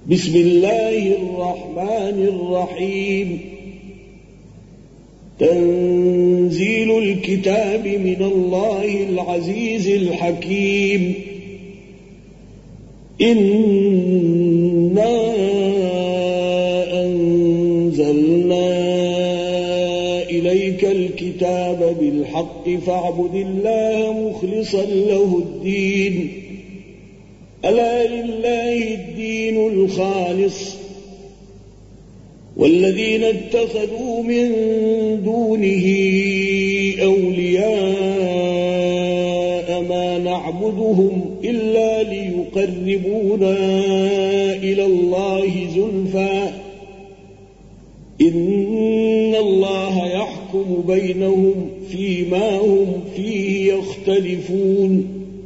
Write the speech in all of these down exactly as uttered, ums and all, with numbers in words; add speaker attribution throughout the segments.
Speaker 1: بسم الله الرحمن الرحيم. تنزيل الكتاب من الله العزيز الحكيم. إنا أنزلنا إليك الكتاب بالحق فاعبد الله مخلصا له الدين. ألا لله الدين الخالص والذين اتخذوا من دونه أولياء ما نعبدهم إلا ليقربونا إلى الله زلفى إن الله يحكم بينهم فيما هم فيه يختلفون.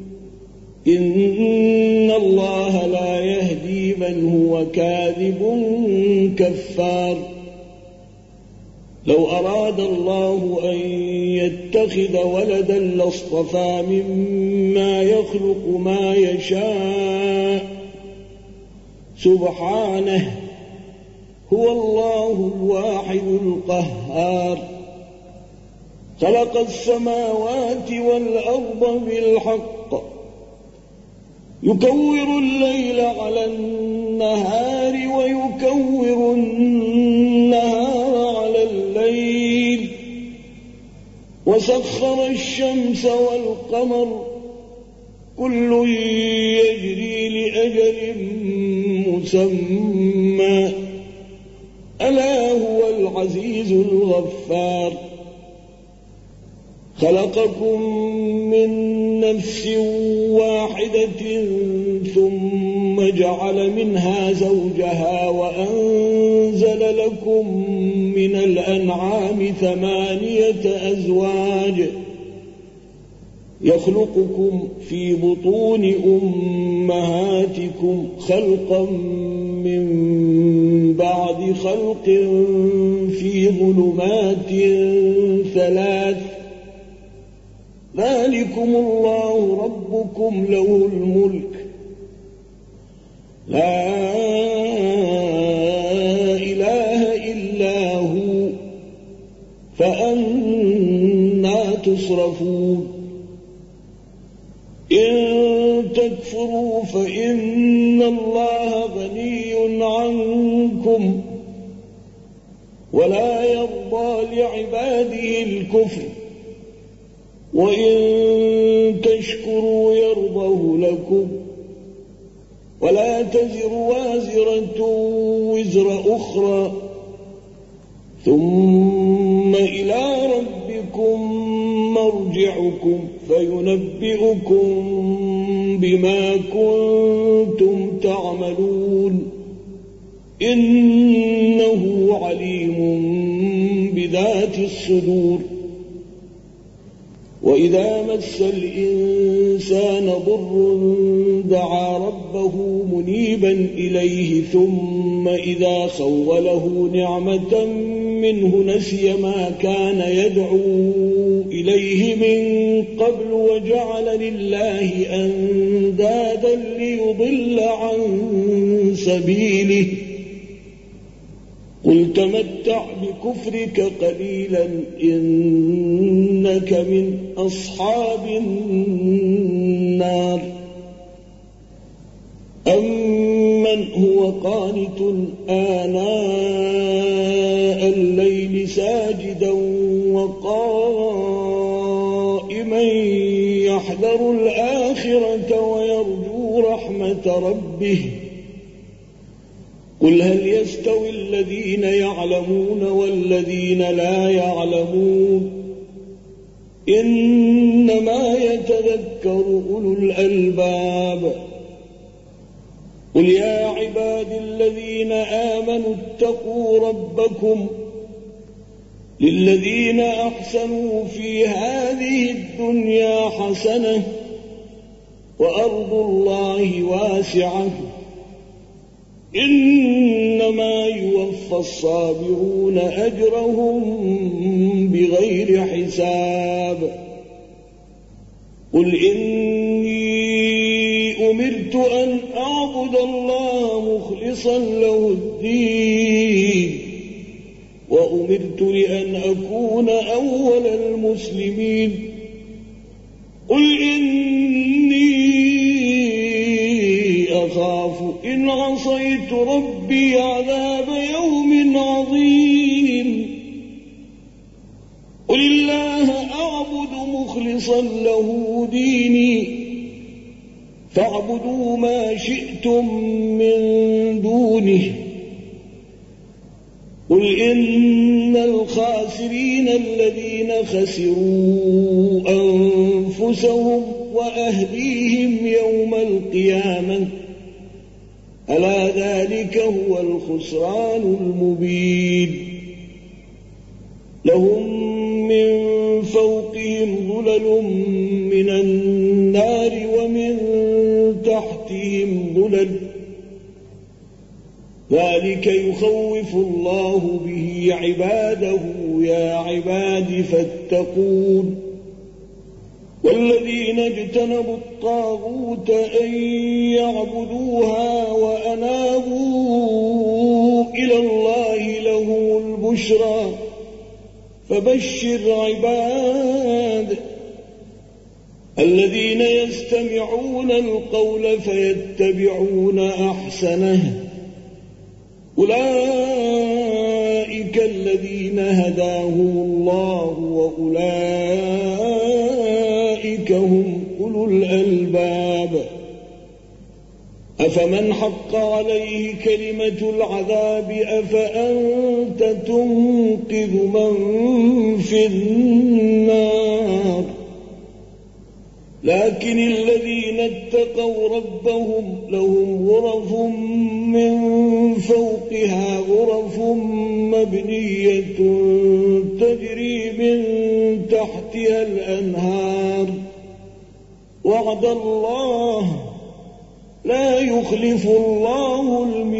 Speaker 1: إن الله لا يهدي من هو كاذب كفار. لو أراد الله أن يتخذ ولدا لاصطفى مما يخلق ما يشاء سبحانه هو الله الواحد القهار. خلق السماوات والأرض بالحق يكور الليل على النهار ويكور النهار على الليل وسخر الشمس والقمر كل يجري لأجل مسمى ألا هو العزيز الغفار. خلقكم من نفس واحدة ثم جعل منها زوجها وأنزل لكم من الأنعام ثمانية أزواج يخلقكم في بطون أمهاتكم خلقا من بعد خلق في ظلمات ثلاث ذلكم الله ربكم له الملك لا إله إلا هو فأنى تصرفون. إن تكفروا فإن الله غني عنكم ولا يرضى لعباده الكفر وإن تشكروا يرضه لكم ولا تزر وازرة وزر أخرى ثم إلى ربكم مرجعكم فينبئكم بما كنتم تعملون إنه عليم بذات الصدور. وإذا مس الإنسان ضر دعا ربه منيبا إليه ثم إذا خوله نعمة منه نسي ما كان يدعو إليه من قبل وجعل لله أندادا ليضل عن سبيله. قل تمتع بكفرك قليلا إنك من أصحاب النار. أمن هو قانت آناء الليل ساجدا وقائما يحذر الآخرة ويرجو رحمة ربه قل هل يستوي الذين يعلمون والذين لا يعلمون إنما يتذكر أولو الألباب. قل يا عباد الذين آمنوا اتقوا ربكم للذين أحسنوا في هذه الدنيا حسنة وأرض الله واسعة إنما يوفى الصابرون أجرهم بغير حساب. قل إني أمرت أن أعبد الله مخلصا له الدين وأمرت لأن أكون أول المسلمين قل إني أخاف إن عصيت ربي عذاب يوم عظيم قل الله أعبد مخلصا له ديني فاعبدوا ما شئتم من دونه قل إن الخاسرين الذين خسروا أنفسهم وأهليهم يوم القيامة ألا ذلك هو الخسران المبين لهم من فوقهم ظلل من النار ومن تحتهم ظلل ذلك يخوف الله به عباده يا عباد فاتقون والذين اجتنبوا الطاغوت أن يعبدوها وأنابوا إلى الله له البشرى فبشر عباد الذين يستمعون القول فيتبعون أحسنه أولئك الذين هداهم الله وأولئك هم أولو الألباب أفمن حق عليه كلمة العذاب أفأنت تنقذ من في النار لكن الذين اتقوا ربهم لهم غرف من فوقها غرف مبنية تجري من تحتها الأنهار وعد الله لا يخلف الله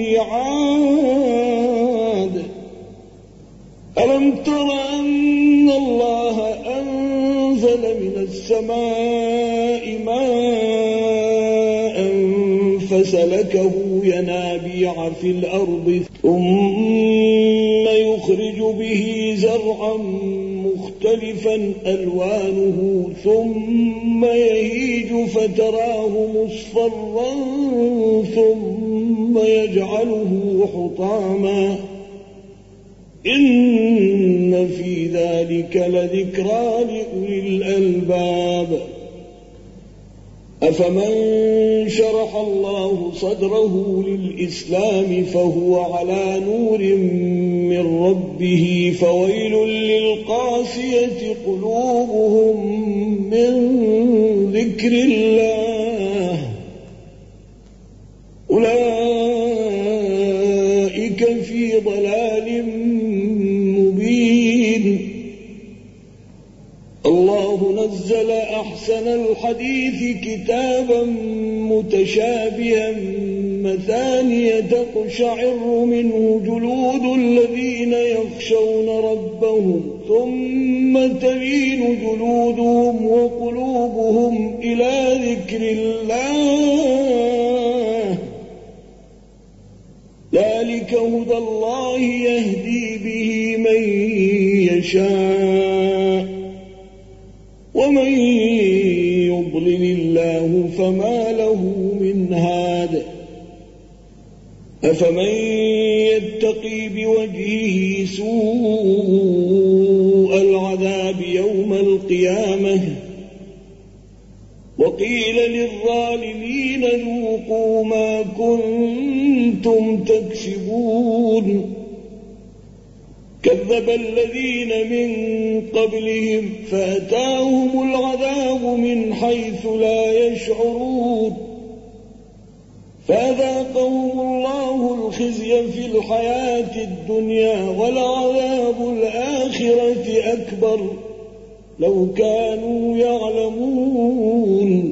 Speaker 1: الميعاد ألم تر أن الله أنزل من السماء ماء فسلكه ينابيع في الأرض ثم يخرج به زرعا مختلفا ألوانه ثم يهيج فتراه مصفرا ثم يجعله حطاما إن في ذلك لذكرى لأولي الألباب أفمن شرح الله صدره للإسلام فهو على نور من ربه فويل للقاسية قلوبهم من ذكر الله أولئك في ضلال مبين الله نزل أحسن الحديث كتابا متشابها مثانية تقشعر منه جلود الذين يخشون ربهم ثم تلين جلودهم وقلوبهم إلى ذكر الله ذلك هدى الله يهدي به من يشاء ومن يضلل الله فما له من هاد أفمن يتقي بوجهه سوء العذاب يوم القيامة وقيل للظالمين ذوقوا ما كنتم تكسبون كذب الذين من قبلهم فأتاهم العذاب من حيث لا يشعرون فأذاقهم الله الخزي في الحياة الدنيا ولعذاب الآخرة أكبر لو كانوا يعلمون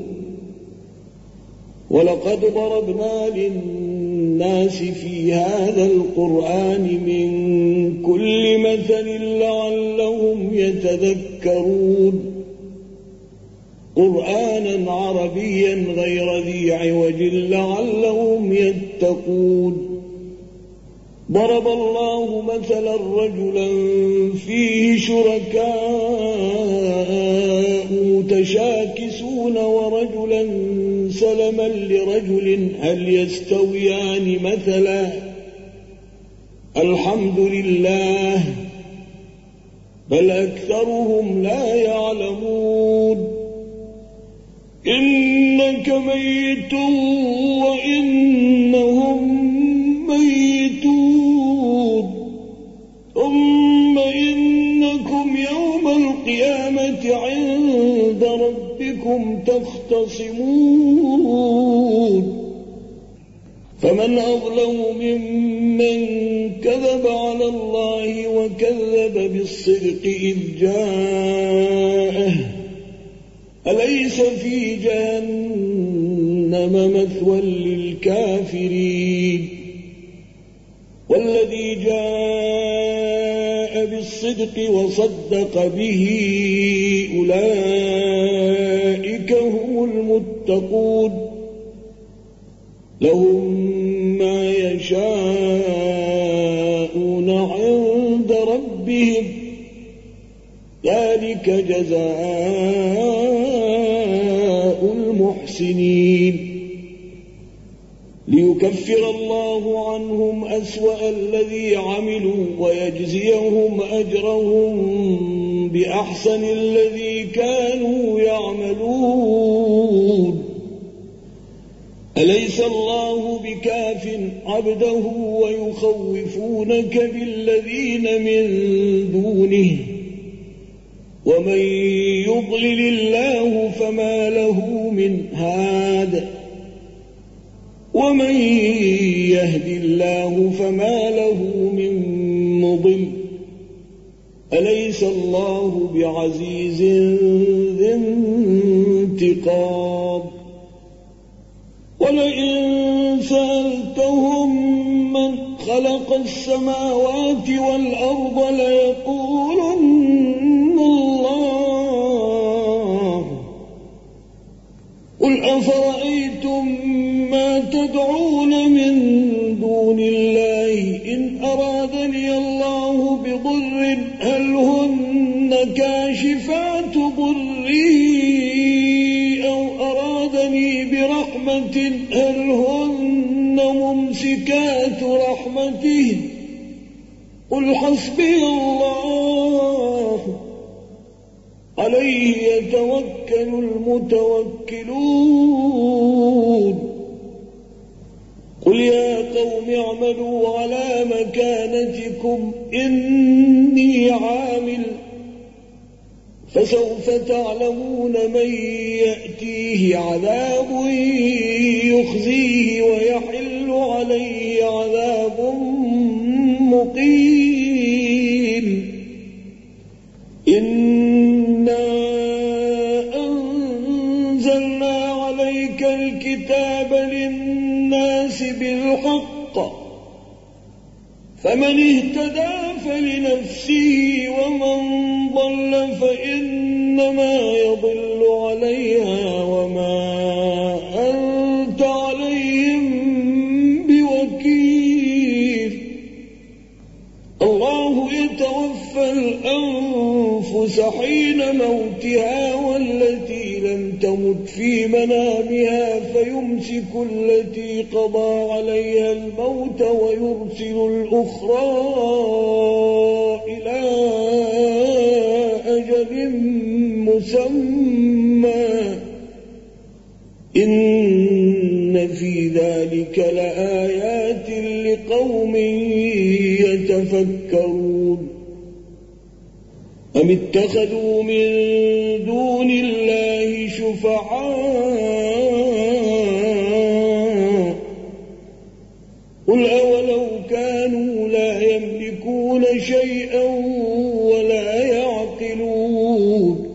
Speaker 1: ولقد ضربنا للناس في هذا القرآن من كل مثل لعلهم يتذكرون قرآنا عربيا غير ذي عوج لعلهم يتقون. ضرب الله مثلا رجلا فيه شركاء متشاكسون ورجلا سلما لرجل هل يستويان مثلا الحمد لله بل أكثرهم لا يعلمون. إنك ميت وإنهم ميتون ثم إنكم يوم القيامة عند ربكم تختصمون. فمن أظلم ممن كذب على الله وكذب بالصدق إذ جاءه أليس في جهنم مثوى للكافرين. والذي جاء بالصدق وصدق به أولئك هم المتقون لهم ما يشاءون عند ربهم ذلك جزاء المحسنين. ليكفر الله عنهم أسوأ الذي عملوا ويجزيهم أجرهم بأحسن الذي كانوا يعملون. أليس الله بكاف عبده ويخوفونك بالذين من دونه ومن يضلل الله فما له من هاد ومن يهد الله فما له من مضل. أليس الله بعزيز ذي انتقام. ولئن سألتهم من خلق السماوات والأرض ليقولن الله قل أفرأيتم ما تدعون من دون الله إن أرادني الله بضر هل هن كاشفات ضري أو أرادني برحمة هل هن ممسكات رحمته قل حسبي الله عليه يتوكل المتوكلون. قل يا قوم اعملوا على مكانتكم إني عامل فسوف تعلمون من يأتيه عذاب يخزيه ويحل عليه عذاب مقيم. إنا أنزلنا عليك الكتاب للناس بالحق فمن اهتدى فلنفسه ومن ضل فإنما يضل عليها وما أنت عليهم بوكيل. الله يتوفى الأنفس حين موتها والتي لم تمت في منامها فيمسك التي قضى عليها الموت ويرسل الأخرى إلى أجل مسمى إن في ذلك لآيات لقوم يتفكرون. أم اتخذوا من دون الله شفعاء قل أولو كانوا لا يملكون شيئا ولا يعقلون.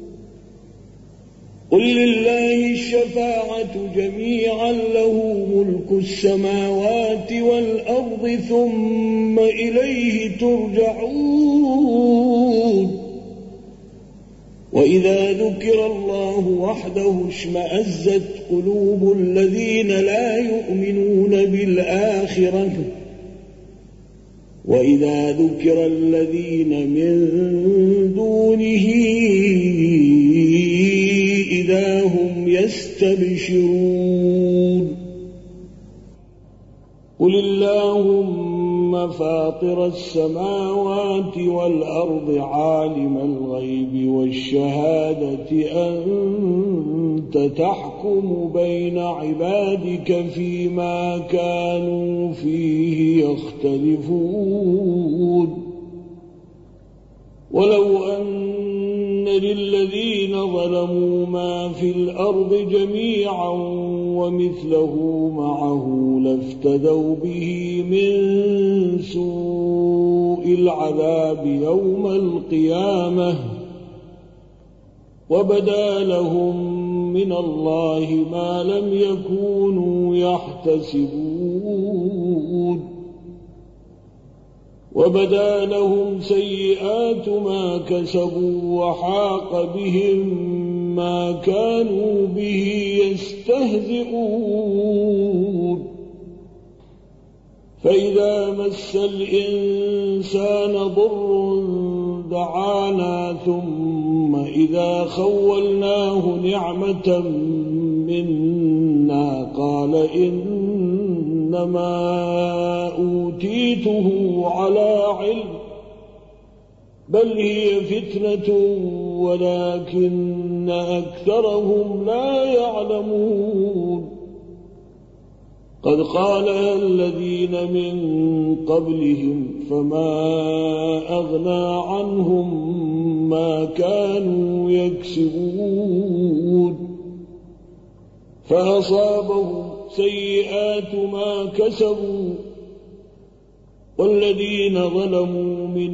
Speaker 1: قل لله الشفاعة جميعا له ملك السماوات والأرض ثم إليه ترجعون. وإذا ذكر الله وحده اشمأزت قلوب الذين لا يؤمنون بالآخرة وإذا ذكر الذين من دونه إذا هم يستبشرون قل اللهم فاطر السماوات والأرض عالم الغيب والشهادة أنت تحكم بين عبادك فيما كانوا فيه يختلفون ولو أن للذين ظلموا ما في الأرض جميعا ومثله معه لافتدوا به من سوء العذاب يوم القيامة وبدا لهم من الله ما لم يكونوا يحتسبون وبدا لهم سيئات ما كسبوا وحاق بهم ما كانوا به يستهزئون فإذا مس الإنسان ضر دعانا ثم إذا خولناه نعمة منا قال إنما أوتيته على علم بل هي فتنة ولكن أكثرهم لا يعلمون قد قالها الذين من قبلهم فما أغنى عنهم ما كانوا يكسبون فأصابهم سيئات ما كسبوا والذين ظلموا من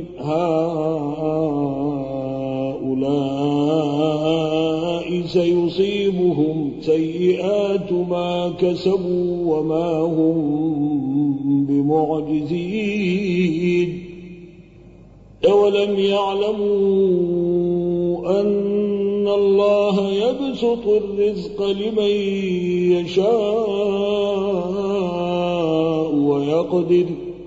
Speaker 1: هؤلاء سيصيبهم سيئات ما كسبوا وما هم بمعجزين أولم يعلموا أن الله يبسط الرزق لمن يشاء ويقدر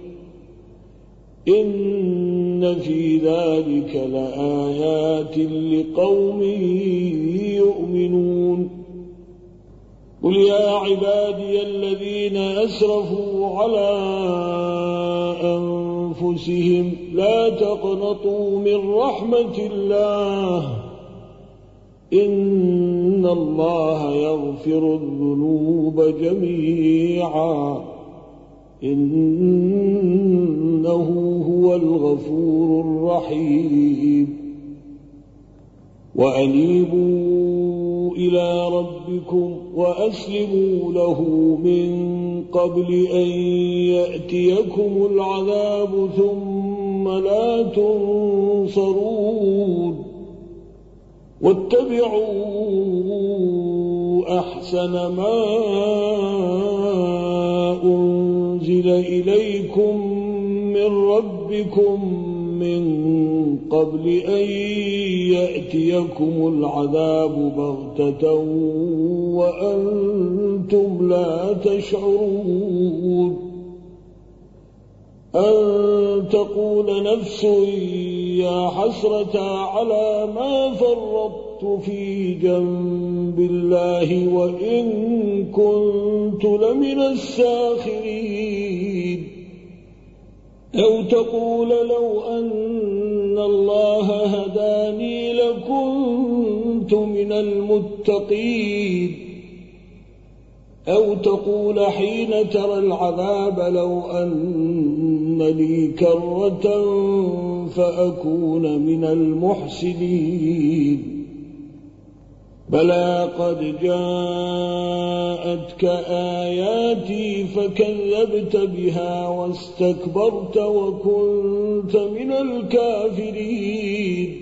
Speaker 1: إن في ذلك لآيات لقوم يؤمنون قل يا عبادي الذين أسرفوا على أنفسهم لا تقنطوا من رحمة الله إن الله يغفر الذنوب جميعا إنه هو الغفور الرحيم وأنيبوا إلى ربكم وأسلموا له من قبل أن يأتيكم العذاب ثم لا تنصرون واتبعوا أحسن ما أنزل إليكم من ربكم من قبل أن يأتيكم العذاب بغتة وأنتم لا تشعرون أن تقول نفس يا حسرة على ما فرطت في جنب الله وإن كنت لمن الساخرين أو تقول لو أن الله هداني لكنت من المتقين أو تقول حين ترى العذاب لو أن لي كرة فأكون من المحسنين بلى قد جاءتك آياتي فكذبت بها واستكبرت وكنت من الكافرين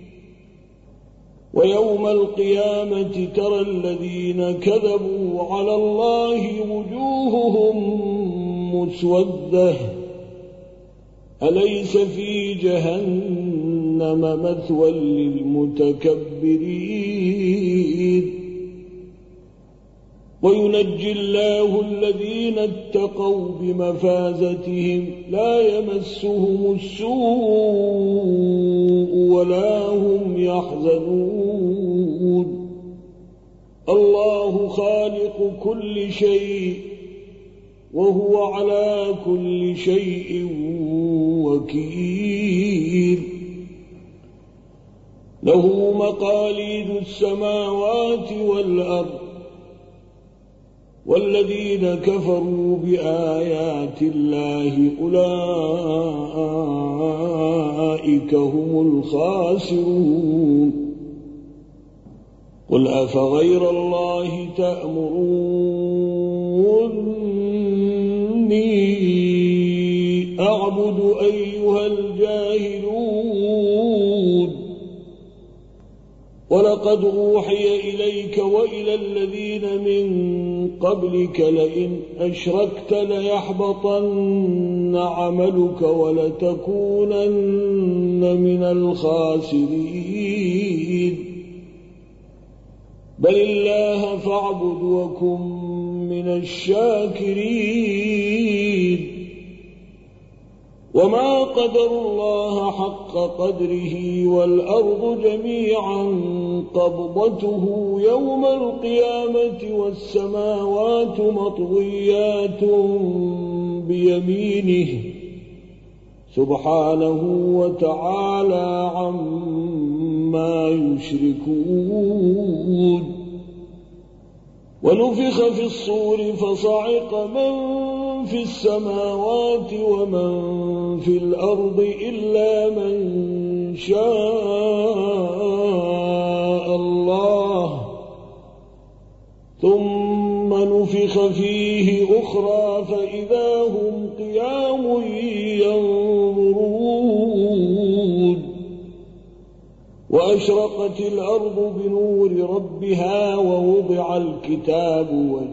Speaker 1: ويوم القيامة ترى الذين كذبوا على الله وجوههم مسودة أليس في جهنم جهنم مثوى للمتكبرين وينجي الله الذين اتقوا بمفازتهم لا يمسهم السوء ولا هم يحزنون الله خالق كل شيء وهو على كل شيء وكيل له مقاليد السماوات والأرض والذين كفروا بآيات الله أولئك هم الخاسرون قل أفغير الله تأمروني أعبد أيها الجاهلون ولقد أوحي إليك وإلى الذين من قبلك لئن أشركت ليحبطن عملك ولتكونن من الخاسرين بل الله فاعبد وكن من الشاكرين وما قدر الله حق قدره والأرض جميعا قبضته يوم القيامة والسماوات مطويات بيمينه سبحانه وتعالى عما يشركون ونفخ في الصور فصعق من في السماوات ومن في الأرض إلا من شاء الله ثم نفخ فيه أخرى فإذا هم قيام ينظرون وأشرقت الأرض بنور ربها ووضع الكتاب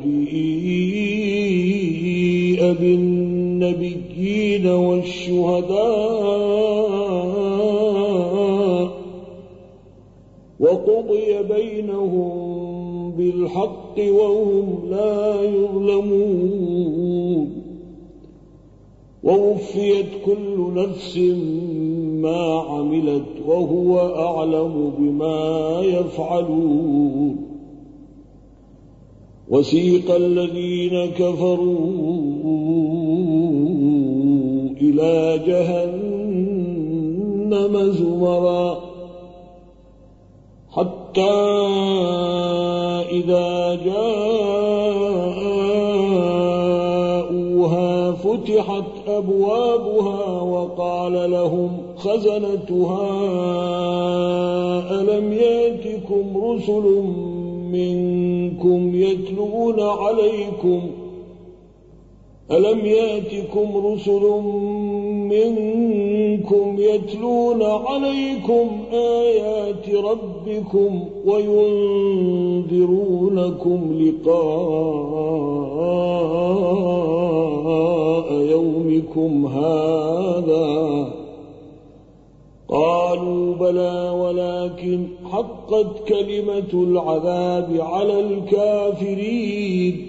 Speaker 1: وجيء بالنبيين والشهداء وقضي بينهم بالحق وهم لا يظلمون ووفيت كل نفس ما عملت وهو أعلم بما يفعلون وسيق الذين كفروا إلى جهنم زمرا حتى إذا جاءوها فتحت أبوابها وقال لهم خزنتها ألم يأتكم رسل منكم يتلون عليكم ألم يأتكم رسل منكم يتلون عليكم آيات ربكم وينذرونكم لقاء يومكم هذا قالوا بلى ولكن حقت كلمة العذاب على الكافرين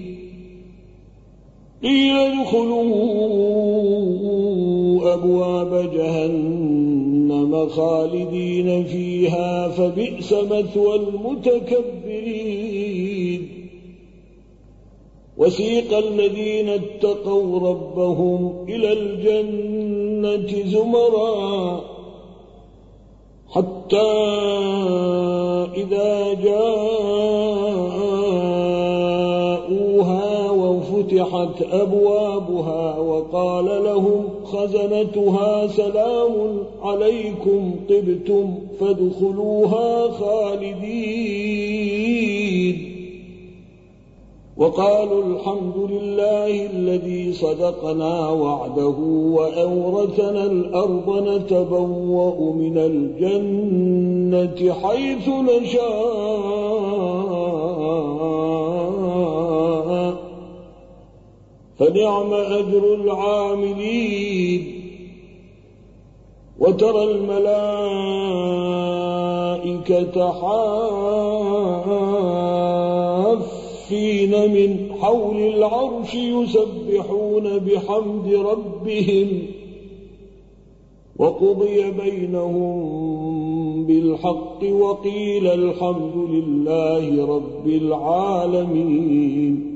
Speaker 1: قيل ادخلوا أبواب جهنم خالدين فيها فبئس مثوى المتكبرين وسيق الذين اتقوا ربهم إلى الجنة زمرا حتى إذا جاءوها وفتحت أبوابها وقال لهم خزنتها سلام عليكم طبتم فادخلوها خالدين وقالوا الحمد لله الذي صدقنا وعده وأورثنا الأرض نتبوأ من الجنة حيث نشاء فنعم أجر العاملين وترى الملائكة حافين من حول العرش يسبحون بحمد ربهم وقضي بينهم بالحق وقيل الحمد لله رب العالمين